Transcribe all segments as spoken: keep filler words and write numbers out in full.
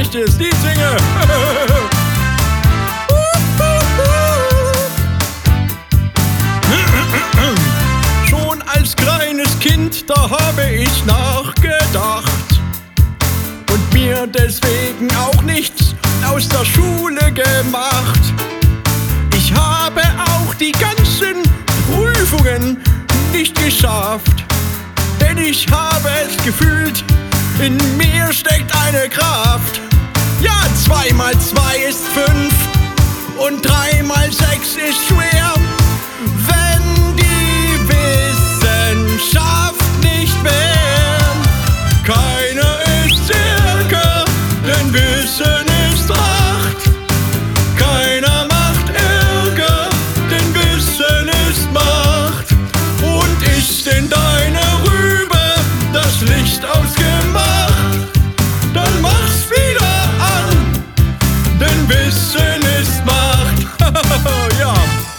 schlechtes Lied singe. Schon als kleines Kind, da habe ich nachgedacht und mir deswegen auch nichts aus der Schule gemacht. Ich habe auch die ganzen Prüfungen nicht geschafft, denn ich habe es gefühlt, in mir steckt eine Kraft. Ja, zwei mal zwei ist fünf und drei mal sechs ist schwer. Wenn die Wissenschaft nicht wäre, keiner ist stärker, denn Wissen ist Macht. Keiner macht Ärger, denn Wissen ist Macht. Und ist in deiner Rübe das Licht ausgemacht, dann mach's wieder an, denn Wissen ist Macht. Ja.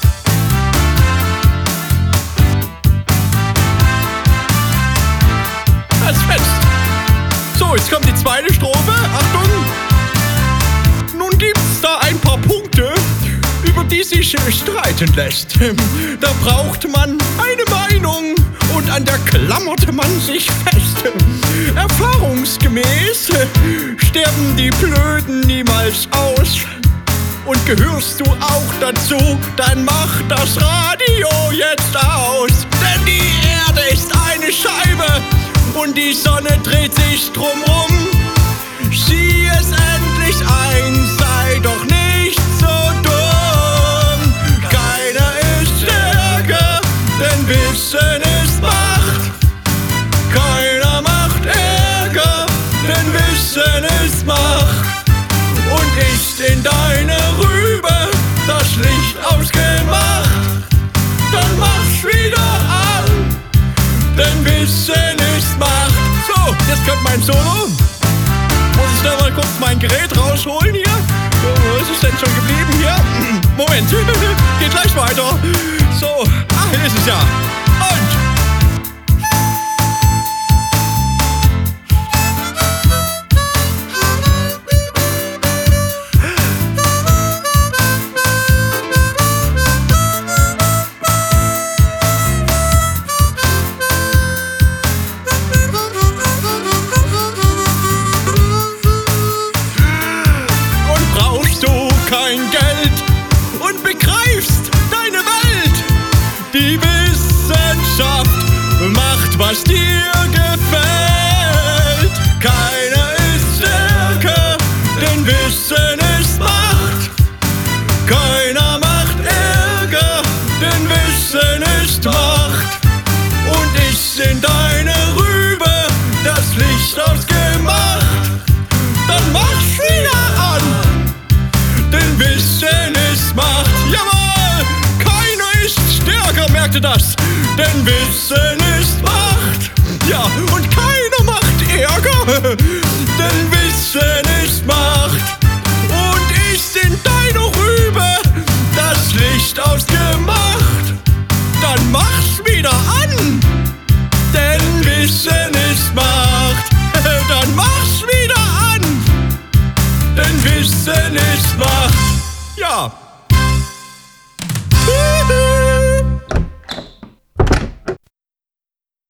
Das ist fest. So, jetzt kommt die zweite Strophe. Achtung! Nun gibt's da ein paar Punkte, über die sich streiten lässt. Da braucht man eine Meinung und an der klammert man sich fest. Erfahrungsgemäß sterben die Blöden niemals aus. Und gehörst du auch dazu, dann mach das Radio jetzt aus. Denn die Erde ist eine Scheibe und die Sonne dreht sich drumrum. Sieh es endlich ein, sei doch nicht so dumm. Keiner ist stärker, denn Wissen ist Macht. Keiner macht Ärger, denn Wissen ist Macht. Und ist in deiner Rübe das Licht ausgemacht, dann mach's wieder an, denn Wissen ist Macht. So, jetzt kommt mein Solo. Muss ich da mal kurz mein Gerät rausholen hier? Wo ist es denn schon geblieben hier? Moment, geht gleich weiter. So, ah, hier ist es ja. Und... kein Geld und begreifst deine Welt. Die Wissenschaft macht, was dir gefällt. Keiner ist stärker, denn Wissen ist Macht. Keiner macht Ärger, denn Wissen ist Macht. Und ist in deiner Rübe das Licht ausgemacht, dann mach's wieder an, denn Wissen ist Macht. Jawohl, keiner ist stärker, merkt ihr das? Denn Wissen ist Macht. Ja, und keiner macht Ärger, denn Wissen ist Macht. Und ist in deiner Rübe das Licht ausgemacht.